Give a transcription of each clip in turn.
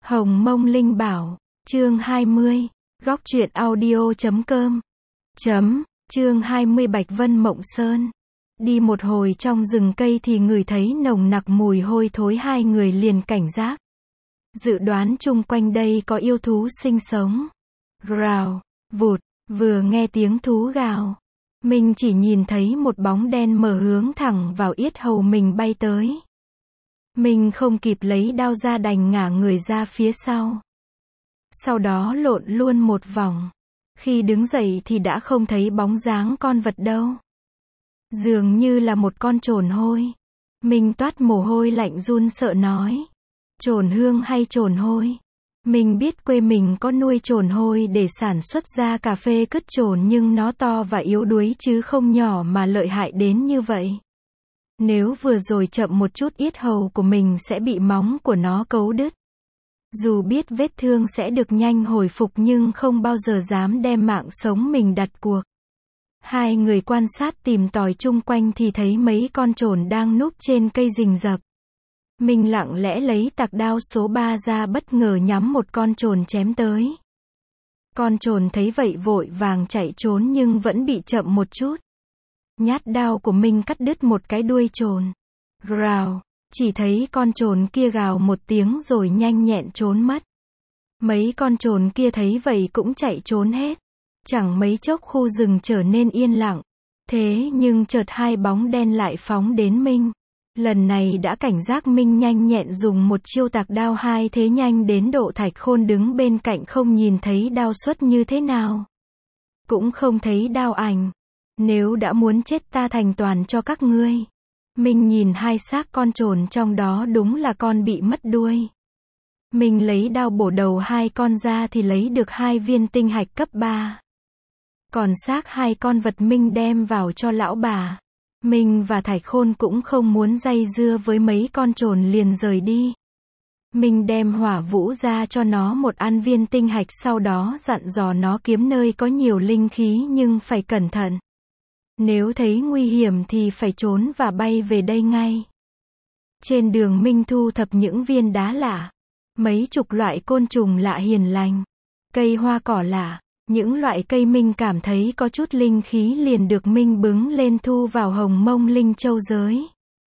Hồng Mông Linh Bảo, chương 20, góc truyện audio.com. Chương 20 Bạch Vân Mộng Sơn. Đi một hồi trong rừng cây thì ngửi thấy nồng nặc mùi hôi thối, hai người liền cảnh giác. Dự đoán chung quanh đây có yêu thú sinh sống. Rào, vụt, vừa nghe tiếng thú gào, mình chỉ nhìn thấy một bóng đen mờ hướng thẳng vào yết hầu mình bay tới. Mình không kịp lấy đao ra đành ngả người ra phía sau. Sau đó lộn luôn một vòng. Khi đứng dậy thì đã không thấy bóng dáng con vật đâu. Dường như là một con trồn hôi. Mình toát mồ hôi lạnh run sợ nói. Trồn hương hay trồn hôi? Mình biết quê mình có nuôi trồn hôi để sản xuất ra cà phê cứt trồn, nhưng nó to và yếu đuối chứ không nhỏ mà lợi hại đến như vậy. Nếu vừa rồi chậm một chút yết hầu của mình sẽ bị móng của nó cấu đứt. Dù biết vết thương sẽ được nhanh hồi phục nhưng không bao giờ dám đem mạng sống mình đặt cuộc. Hai người quan sát tìm tòi chung quanh thì thấy mấy con trồn đang núp trên cây rình rập. Mình lặng lẽ lấy tạc đao số 3 ra, bất ngờ nhắm một con trồn chém tới. Con trồn thấy vậy vội vàng chạy trốn nhưng vẫn bị chậm một chút. Nhát đao của mình cắt đứt một cái đuôi trồn. Rào, chỉ thấy con trồn kia gào một tiếng rồi nhanh nhẹn trốn mất. Mấy con trồn kia thấy vậy cũng chạy trốn hết. Chẳng mấy chốc khu rừng trở nên yên lặng. Thế nhưng chợt hai bóng đen lại phóng đến mình. Lần này đã cảnh giác, mình nhanh nhẹn dùng một chiêu tạc đao hai thế nhanh đến độ Thạch Khôn đứng bên cạnh không nhìn thấy đao xuất như thế nào. Cũng không thấy đao ảnh. Nếu đã muốn chết ta thành toàn cho các ngươi. Mình nhìn hai xác con trồn trong đó, đúng là con bị mất đuôi. Mình lấy đao bổ đầu hai con ra thì lấy được 2 viên tinh hạch cấp 3. Còn xác hai con vật mình đem vào cho lão bà. Mình và Thạch Khôn cũng không muốn dây dưa với mấy con trồn liền rời đi. Mình đem Hỏa Vũ ra cho nó một ăn viên tinh hạch, sau đó dặn dò nó kiếm nơi có nhiều linh khí nhưng phải cẩn thận. Nếu thấy nguy hiểm thì phải trốn và bay về đây ngay. Trên đường Minh thu thập những viên đá lạ, mấy chục loại côn trùng lạ hiền lành, cây hoa cỏ lạ, những loại cây Minh cảm thấy có chút linh khí liền được Minh bứng lên thu vào Hồng Mông Linh Châu giới.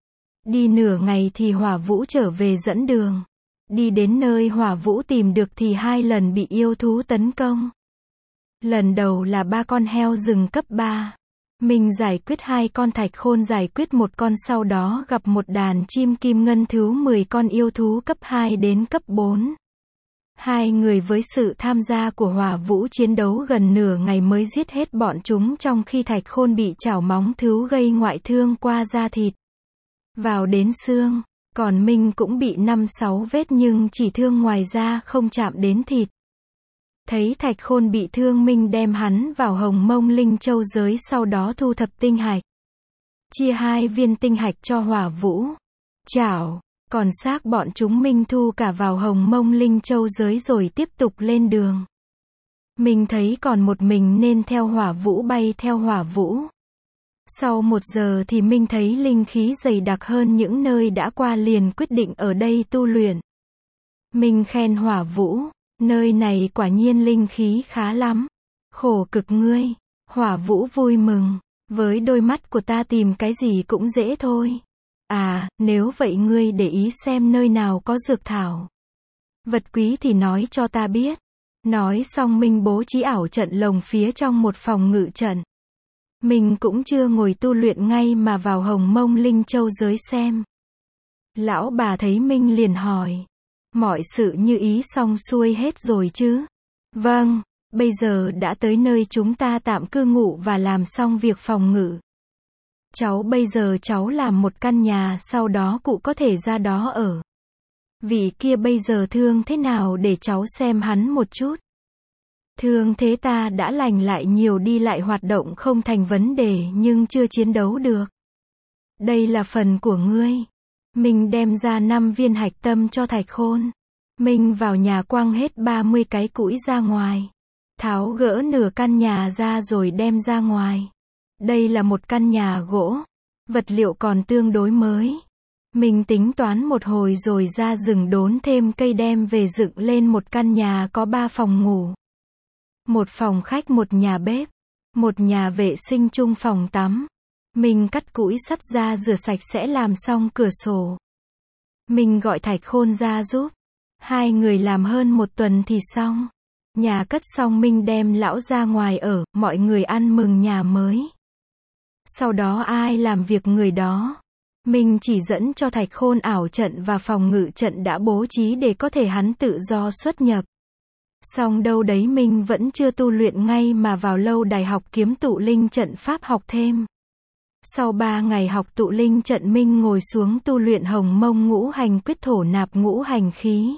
Đi nửa ngày thì Hỏa Vũ trở về dẫn đường. Đi đến nơi Hỏa Vũ tìm được thì 2 lần bị yêu thú tấn công. Lần đầu là 3 con heo rừng cấp 3. Mình giải quyết 2 con, Thạch Khôn giải quyết 1 con, sau đó gặp một đàn chim kim ngân thú 10 con yêu thú cấp 2 đến cấp 4. Hai người với sự tham gia của Hỏa Vũ chiến đấu gần nửa ngày mới giết hết bọn chúng, trong khi Thạch Khôn bị chảo móng thú gây ngoại thương qua da thịt vào đến xương, còn mình cũng bị 5-6 vết nhưng chỉ thương ngoài da không chạm đến thịt. Thấy Thạch Khôn bị thương, mình đem hắn vào Hồng Mông Linh Châu giới, sau đó thu thập tinh hạch. Chia 2 viên tinh hạch cho Hỏa Vũ. Chảo, còn xác bọn chúng mình thu cả vào Hồng Mông Linh Châu giới rồi tiếp tục lên đường. Mình thấy còn một mình nên theo Hỏa Vũ, bay theo Hỏa Vũ. Sau 1 giờ thì mình thấy linh khí dày đặc hơn những nơi đã qua, liền quyết định ở đây tu luyện. Mình khen Hỏa Vũ. Nơi này quả nhiên linh khí khá lắm. Khổ cực ngươi. Hỏa Vũ vui mừng. Với đôi mắt của ta tìm cái gì cũng dễ thôi. À, nếu vậy ngươi để ý xem nơi nào có dược thảo, vật quý thì nói cho ta biết. Nói xong mình bố trí ảo trận lồng phía trong một phòng ngự trận. Mình cũng chưa ngồi tu luyện ngay mà vào Hồng Mông Linh Châu giới xem. Lão bà thấy mình liền hỏi. Mọi sự như ý xong xuôi hết rồi chứ? Vâng, bây giờ đã tới nơi chúng ta tạm cư ngụ và làm xong việc phòng ngự. Bây giờ cháu làm một căn nhà, sau đó cụ có thể ra đó ở. Vị kia bây giờ thương thế nào để cháu xem hắn một chút. Thương thế ta đã lành lại nhiều, đi lại hoạt động không thành vấn đề nhưng chưa chiến đấu được. Đây là phần của ngươi. Mình đem ra 5 viên hạch tâm cho Thạch Khôn. Mình vào nhà quăng hết 30 cái củi ra ngoài. Tháo gỡ nửa căn nhà ra rồi đem ra ngoài. Đây là một căn nhà gỗ. Vật liệu còn tương đối mới. Mình tính toán một hồi rồi ra rừng đốn thêm cây đem về dựng lên một căn nhà có 3 phòng ngủ. Một phòng khách, một nhà bếp, một nhà vệ sinh chung phòng tắm. Mình cắt củi sắt ra rửa sạch sẽ làm xong cửa sổ. Mình gọi Thạch Khôn ra giúp. 2 người làm hơn 1 tuần thì xong. Nhà cất xong mình đem lão ra ngoài ở, mọi người ăn mừng nhà mới. Sau đó ai làm việc người đó. Mình chỉ dẫn cho Thạch Khôn ảo trận và phòng ngự trận đã bố trí để có thể hắn tự do xuất nhập. Xong đâu đấy mình vẫn chưa tu luyện ngay mà vào lâu đài học kiếm tụ linh trận pháp học thêm. Sau 3 ngày học tụ linh trận mình ngồi xuống tu luyện Hồng Mông ngũ hành quyết thổ nạp ngũ hành khí.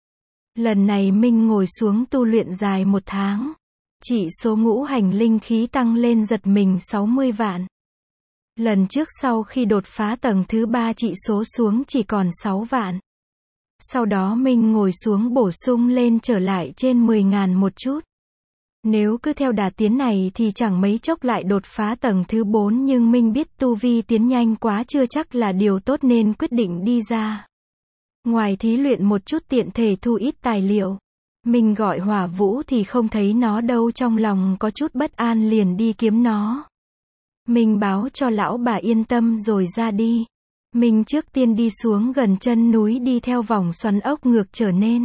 Lần này mình ngồi xuống tu luyện dài 1 tháng. Chỉ số ngũ hành linh khí tăng lên giật mình 60 vạn. Lần trước sau khi đột phá tầng thứ 3 chỉ số xuống chỉ còn 6 vạn. Sau đó mình ngồi xuống bổ sung lên trở lại trên 10.000 một chút. Nếu cứ theo đà tiến này thì chẳng mấy chốc lại đột phá tầng thứ 4, nhưng mình biết tu vi tiến nhanh quá chưa chắc là điều tốt nên quyết định đi ra. Ngoài thí luyện một chút tiện thể thu ít tài liệu. Mình gọi Hỏa Vũ thì không thấy nó đâu, trong lòng có chút bất an liền đi kiếm nó. Mình báo cho lão bà yên tâm rồi ra đi. Mình trước tiên đi xuống gần chân núi đi theo vòng xoắn ốc ngược trở nên.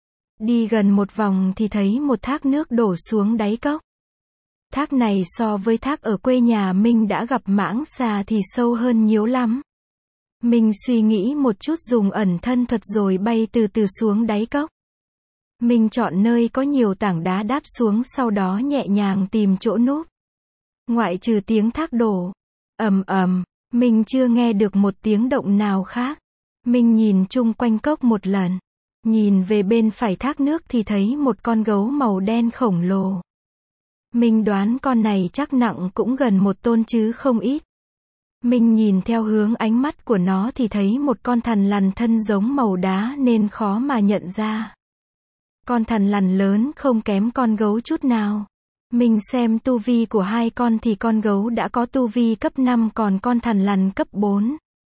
Đi gần một vòng thì thấy một thác nước đổ xuống đáy cốc. Thác này so với thác ở quê nhà mình đã gặp mãng xà thì sâu hơn nhiều lắm. Mình suy nghĩ một chút dùng ẩn thân thuật rồi bay từ từ xuống đáy cốc. Mình chọn nơi có nhiều tảng đá đáp xuống, sau đó nhẹ nhàng tìm chỗ núp. Ngoại trừ tiếng thác đổ ầm ầm, mình chưa nghe được một tiếng động nào khác. Mình nhìn chung quanh cốc một lần. Nhìn về bên phải thác nước thì thấy một con gấu màu đen khổng lồ. Mình đoán con này chắc nặng cũng gần 1 tôn chứ không ít. Mình nhìn theo hướng ánh mắt của nó thì thấy một con thằn lằn thân giống màu đá nên khó mà nhận ra. Con thằn lằn lớn không kém con gấu chút nào. Mình xem tu vi của 2 con thì con gấu đã có tu vi cấp 5 còn con thằn lằn cấp 4.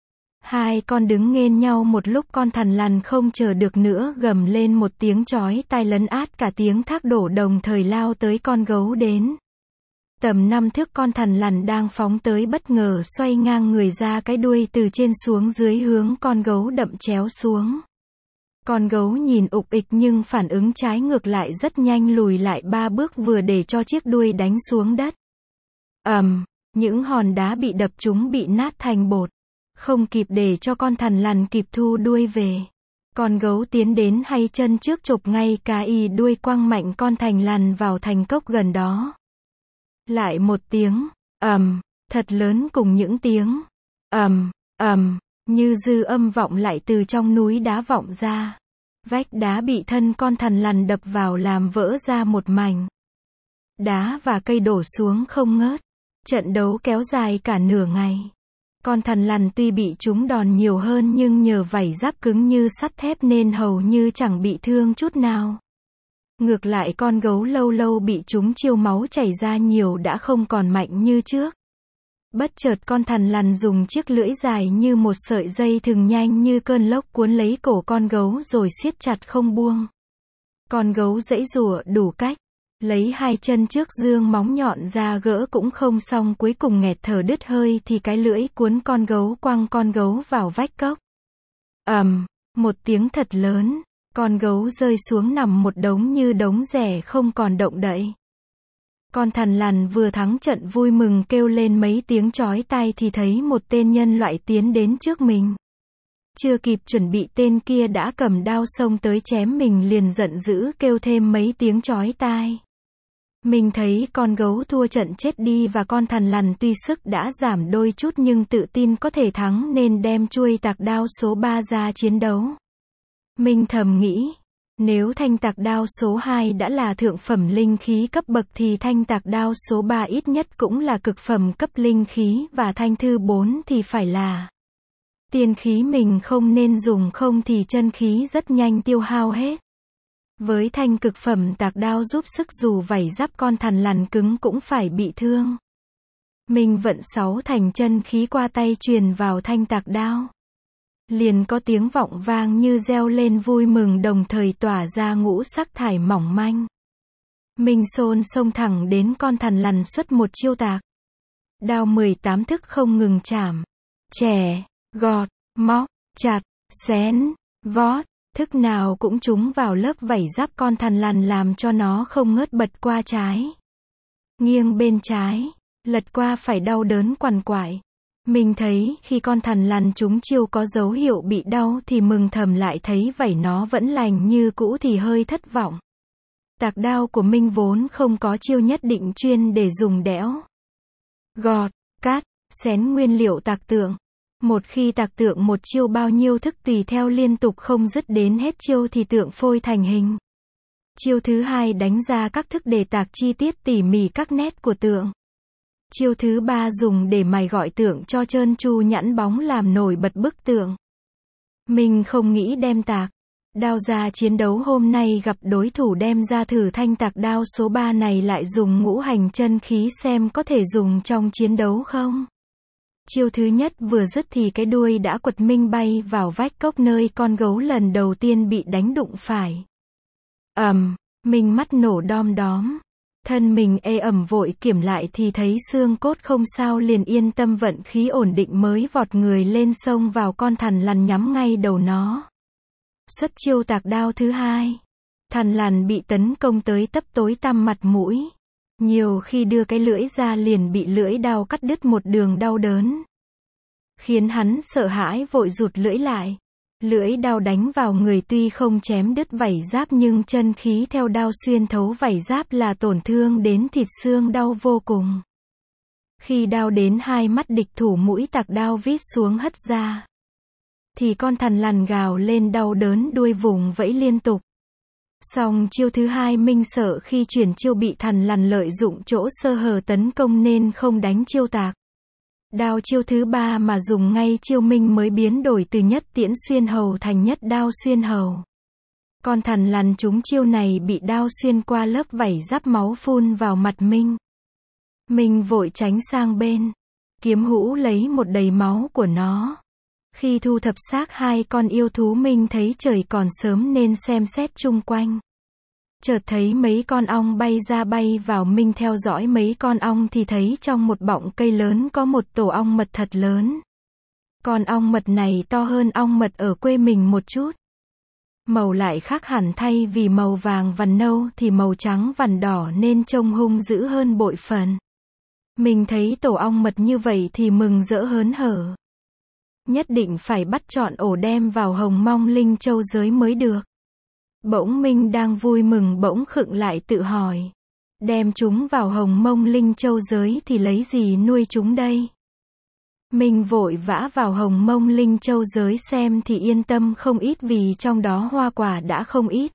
2 con đứng nghênh nhau một lúc, con thằn lằn không chờ được nữa gầm lên một tiếng chói tai lấn át cả tiếng thác đổ, đồng thời lao tới con gấu đến. Tầm 5 thước, con thằn lằn đang phóng tới bất ngờ xoay ngang người ra, cái đuôi từ trên xuống dưới hướng con gấu đậm chéo xuống. Con gấu nhìn ục ịch nhưng phản ứng trái ngược lại rất nhanh, lùi lại 3 bước vừa để cho chiếc đuôi đánh xuống đất. Những hòn đá bị đập trúng bị nát thành bột. Không kịp để cho con thằn lằn kịp thu đuôi về. Con gấu tiến đến hay chân trước chộp ngay cái đuôi quăng mạnh con thằn lằn vào thành cốc gần đó. Lại một tiếng thật lớn cùng những tiếng như dư âm vọng lại từ trong núi đá vọng ra. Vách đá bị thân con thằn lằn đập vào làm vỡ ra một mảnh. Đá và cây đổ xuống không ngớt. Trận đấu kéo dài cả nửa ngày. Con thằn lằn tuy bị trúng đòn nhiều hơn nhưng nhờ vảy giáp cứng như sắt thép nên hầu như chẳng bị thương chút nào. Ngược lại con gấu lâu lâu bị trúng chiêu máu chảy ra nhiều đã không còn mạnh như trước. Bất chợt con thằn lằn dùng chiếc lưỡi dài như một sợi dây thừng nhanh như cơn lốc cuốn lấy cổ con gấu rồi siết chặt không buông. Con gấu giãy giụa đủ cách, lấy 2 chân trước dương móng nhọn ra gỡ cũng không xong, cuối cùng nghẹt thở đứt hơi thì cái lưỡi cuốn con gấu quăng con gấu vào vách cốc. Một tiếng thật lớn, con gấu rơi xuống nằm một đống như đống rẻ không còn động đậy. Con thằn lằn vừa thắng trận vui mừng kêu lên mấy tiếng chói tai thì thấy một tên nhân loại tiến đến trước mình. Chưa kịp chuẩn bị tên kia đã cầm đao xông tới chém mình, liền giận dữ kêu thêm mấy tiếng chói tai. Mình thấy con gấu thua trận chết đi và con thằn lằn tuy sức đã giảm đôi chút nhưng tự tin có thể thắng nên đem chuôi tạc đao số 3 ra chiến đấu. Mình thầm nghĩ, nếu thanh tạc đao số 2 đã là thượng phẩm linh khí cấp bậc thì thanh tạc đao số 3 ít nhất cũng là cực phẩm cấp linh khí và thanh thứ 4 thì phải là tiên khí. Mình không nên dùng không thì chân khí rất nhanh tiêu hao hết. Với thanh cực phẩm tạc đao giúp sức dù vảy giáp con thằn lằn cứng cũng phải bị thương. Mình vận 6 thành chân khí qua tay truyền vào thanh tạc đao. liền có tiếng vọng vang như reo lên vui mừng đồng thời tỏa ra ngũ sắc thải mỏng manh. Minh Xôn xông thẳng đến con thằn lằn xuất một chiêu tạc. Đao 18 thức không ngừng chảm, chẻ, gọt, móc, chặt, xén, vót, thức nào cũng trúng vào lớp vảy giáp con thằn lằn làm cho nó không ngớt bật qua trái, nghiêng bên trái, lật qua phải đau đớn quằn quại. Mình thấy khi con thằn lằn trúng chiêu có dấu hiệu bị đau thì mừng thầm, lại thấy vảy nó vẫn lành như cũ thì hơi thất vọng. Tạc đao của Minh vốn không có chiêu nhất định chuyên để dùng đẽo, gọt, cắt, xén nguyên liệu tạc tượng. Một khi tạc tượng một chiêu bao nhiêu thức tùy theo liên tục không dứt đến hết chiêu thì tượng phôi thành hình. Chiêu thứ hai đánh ra các thức để tạc chi tiết tỉ mỉ các nét của tượng. Chiêu thứ ba dùng để mài gọi tượng cho trơn tru nhẵn bóng làm nổi bật bức tượng. Mình không nghĩ đem tạc đao ra chiến đấu hôm nay gặp đối thủ đem ra thử thanh tạc đao số 3 này lại dùng ngũ hành chân khí xem có thể dùng trong chiến đấu không. Chiêu thứ nhất vừa dứt thì cái đuôi đã quật Minh bay vào vách cốc nơi con gấu lần đầu tiên bị đánh đụng phải. Minh mắt nổ đom đóm. Thân mình ê ẩm vội kiểm lại thì thấy xương cốt không sao liền yên tâm vận khí ổn định mới vọt người lên xông vào con thằn lằn nhắm ngay đầu nó. Xuất chiêu tạc đao thứ hai. Thằn lằn bị tấn công tới tấp tối tăm mặt mũi. Nhiều khi đưa cái lưỡi ra liền bị lưỡi đao cắt đứt một đường đau đớn. Khiến hắn sợ hãi vội rụt lưỡi lại. Lưỡi đao đánh vào người tuy không chém đứt vảy giáp nhưng chân khí theo đao xuyên thấu vảy giáp là tổn thương đến thịt xương đau vô cùng. Khi đao đến hai mắt địch thủ mũi tạc đao vít xuống hất ra. Thì con thằn lằn gào lên đau đớn đuôi vùng vẫy liên tục. Xong chiêu thứ hai Minh sợ khi chuyển chiêu bị thằn lằn lợi dụng chỗ sơ hở tấn công nên không đánh chiêu tạc đao chiêu thứ ba mà dùng ngay chiêu Minh mới biến đổi từ nhất tiễn xuyên hầu thành nhất đao xuyên hầu. Con thằn lằn trúng chiêu này bị đao xuyên qua lớp vảy giáp máu phun vào mặt Minh. Minh vội tránh sang bên. Kiếm hũ lấy một đầy máu của nó. Khi thu thập xác hai con yêu thú Minh thấy trời còn sớm nên xem xét chung quanh. Chợt thấy mấy con ong bay ra bay vào Minh theo dõi mấy con ong thì thấy trong một bọng cây lớn có một tổ ong mật thật lớn. Con ong mật này to hơn ong mật ở quê mình một chút. Màu lại khác hẳn, thay vì màu vàng vằn nâu thì màu trắng vằn đỏ nên trông hung dữ hơn bội phần. Mình thấy tổ ong mật như vậy thì mừng rỡ hớn hở. Nhất định phải bắt trọn ổ đem vào Hồng Mông Linh Châu giới mới được. Bỗng Minh đang vui mừng bỗng khựng lại tự hỏi. Đem chúng vào Hồng Mông Linh Châu giới thì lấy gì nuôi chúng đây? Minh vội vã vào Hồng Mông Linh Châu giới xem thì yên tâm không ít vì trong đó hoa quả đã không ít.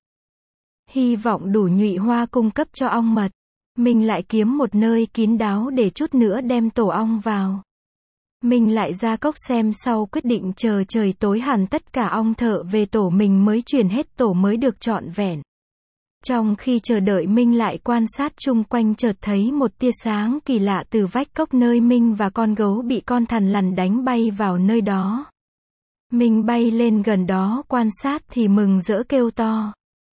Hy vọng đủ nhụy hoa cung cấp cho ong mật. Minh lại kiếm một nơi kín đáo để chút nữa đem tổ ong vào. Mình lại ra cốc xem sau quyết định chờ trời tối hẳn tất cả ong thợ về tổ mình mới chuyển hết tổ mới được trọn vẹn. Trong khi chờ đợi Minh lại quan sát chung quanh chợt thấy một tia sáng kỳ lạ từ vách cốc nơi Minh và con gấu bị con thằn lằn đánh bay vào nơi đó. Minh bay lên gần đó quan sát thì mừng rỡ kêu to.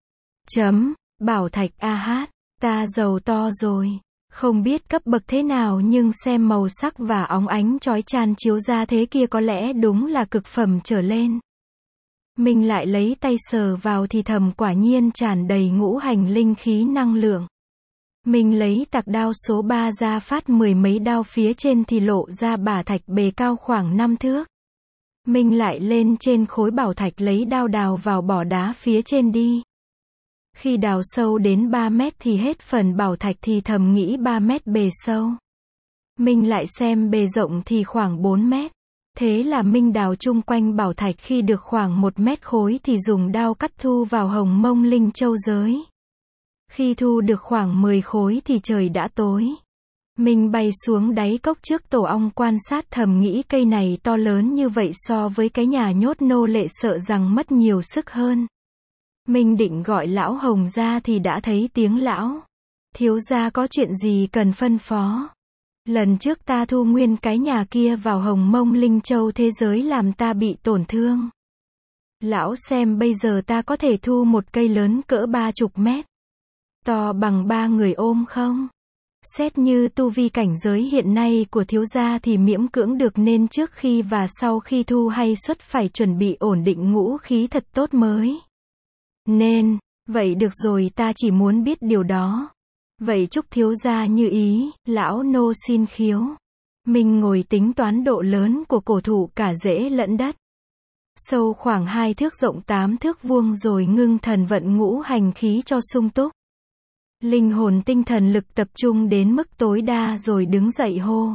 Bảo thạch AH, ta giàu to rồi. Không biết cấp bậc thế nào nhưng xem màu sắc và óng ánh chói chang chiếu ra thế kia có lẽ đúng là cực phẩm trở lên. Mình lại lấy tay sờ vào thì thầm quả nhiên tràn đầy ngũ hành linh khí năng lượng. Mình lấy tạc đao số 3 ra phát mười mấy đao phía trên thì lộ ra bả thạch bề cao khoảng 5 thước. Mình lại lên trên khối bảo thạch lấy đao đào vào bỏ đá phía trên đi. Khi đào sâu đến 3 mét thì hết phần bảo thạch thì thầm nghĩ 3 mét bề sâu. Mình lại xem bề rộng thì khoảng 4 mét. Thế là Minh đào chung quanh bảo thạch khi được khoảng 1 mét khối thì dùng đao cắt thu vào Hồng Mông Linh Châu giới. Khi thu được khoảng 10 khối thì trời đã tối. Mình bay xuống đáy cốc trước tổ ong quan sát thầm nghĩ cây này to lớn như vậy so với cái nhà nhốt nô lệ sợ rằng mất nhiều sức hơn. Mình định gọi lão Hồng ra thì đã thấy tiếng lão. Thiếu gia có chuyện gì cần phân phó? Lần trước ta thu nguyên cái nhà kia vào Hồng Mông Linh Châu thế giới làm ta bị tổn thương. Lão xem bây giờ ta có thể thu một cây lớn cỡ 30 mét. To bằng 3 người ôm không? Xét như tu vi cảnh giới hiện nay của thiếu gia thì miễn cưỡng được, nên trước khi và sau khi thu hay xuất phải chuẩn bị ổn định ngũ khí thật tốt mới. Nên, vậy được rồi, ta chỉ muốn biết điều đó. Vậy chúc thiếu gia như ý, lão nô xin khiếu. Mình ngồi tính toán độ lớn của cổ thụ cả rễ lẫn đất. Sâu khoảng 2 thước, rộng 8 thước vuông, rồi ngưng thần vận ngũ hành khí cho sung túc. Linh hồn tinh thần lực tập trung đến mức tối đa rồi đứng dậy hô.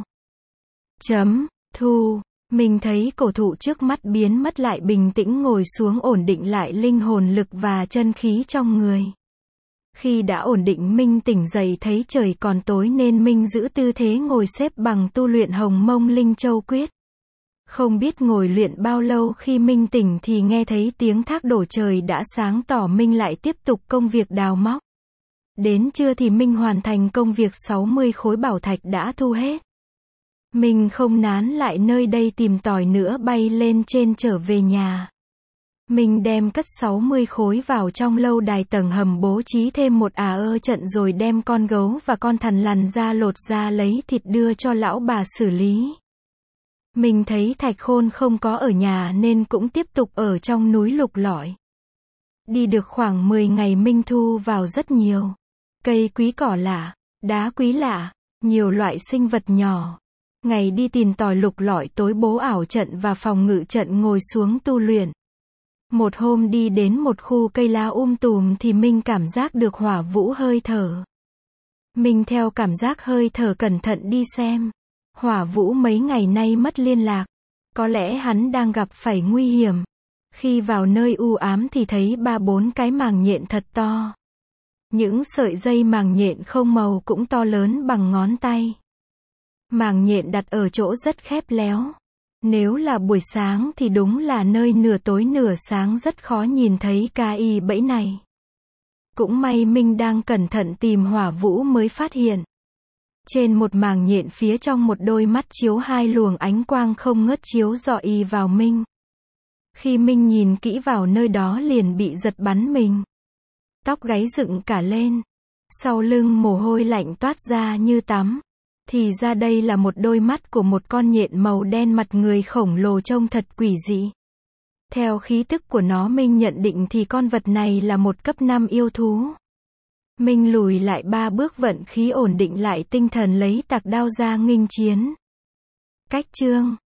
Thu. Mình thấy cổ thụ trước mắt biến mất, lại bình tĩnh ngồi xuống ổn định lại linh hồn lực và chân khí trong người. Khi đã ổn định, Minh tỉnh dậy thấy trời còn tối nên Minh giữ tư thế ngồi xếp bằng tu luyện Hồng Mông Linh Châu Quyết. Không biết ngồi luyện bao lâu, khi Minh tỉnh thì nghe thấy tiếng thác đổ, trời đã sáng tỏ. Minh lại tiếp tục công việc đào móc. Đến trưa thì Minh hoàn thành công việc, 60 khối bảo thạch đã thu hết. Minh không nán lại nơi đây tìm tòi nữa, bay lên trên trở về nhà. Minh đem cất 60 khối vào trong lâu đài tầng hầm, bố trí thêm một trận, rồi đem con gấu và con thằn lằn ra lột ra lấy thịt đưa cho lão bà xử lý. Mình thấy Thạch Khôn không có ở nhà nên cũng tiếp tục ở trong núi lục lọi. Đi được khoảng 10 ngày, Minh thu vào rất nhiều cây quý cỏ lạ, đá quý lạ, nhiều loại sinh vật nhỏ. Ngày đi tìm tòi lục lọi, tối bố ảo trận và phòng ngự trận ngồi xuống tu luyện. Một hôm đi đến một khu cây lá tùm thì Minh cảm giác được hỏa vũ hơi thở. Minh theo cảm giác hơi thở cẩn thận đi xem. Hỏa vũ mấy ngày nay mất liên lạc. Có lẽ hắn đang gặp phải nguy hiểm. Khi vào nơi u ám thì thấy 3-4 cái màng nhện thật to. Những sợi dây màng nhện không màu cũng to lớn bằng ngón tay. Màng nhện đặt ở chỗ rất khép léo. Nếu là buổi sáng thì đúng là nơi nửa tối nửa sáng, rất khó nhìn thấy cái bẫy này. Cũng may Minh đang cẩn thận tìm hỏa vũ mới phát hiện. Trên một màng nhện phía trong một đôi mắt chiếu 2 luồng ánh quang không ngớt chiếu rọi vào Minh. Khi Minh nhìn kỹ vào nơi đó liền bị giật bắn mình. Tóc gáy dựng cả lên. Sau lưng mồ hôi lạnh toát ra như tắm. Thì ra đây là một đôi mắt của một con nhện màu đen, mặt người khổng lồ trông thật quỷ dị. Theo khí tức của nó, Minh nhận định thì con vật này là một cấp 5 yêu thú. Minh lùi lại 3 bước, vận khí ổn định lại tinh thần, lấy tạc đao ra nghênh chiến. Cách chương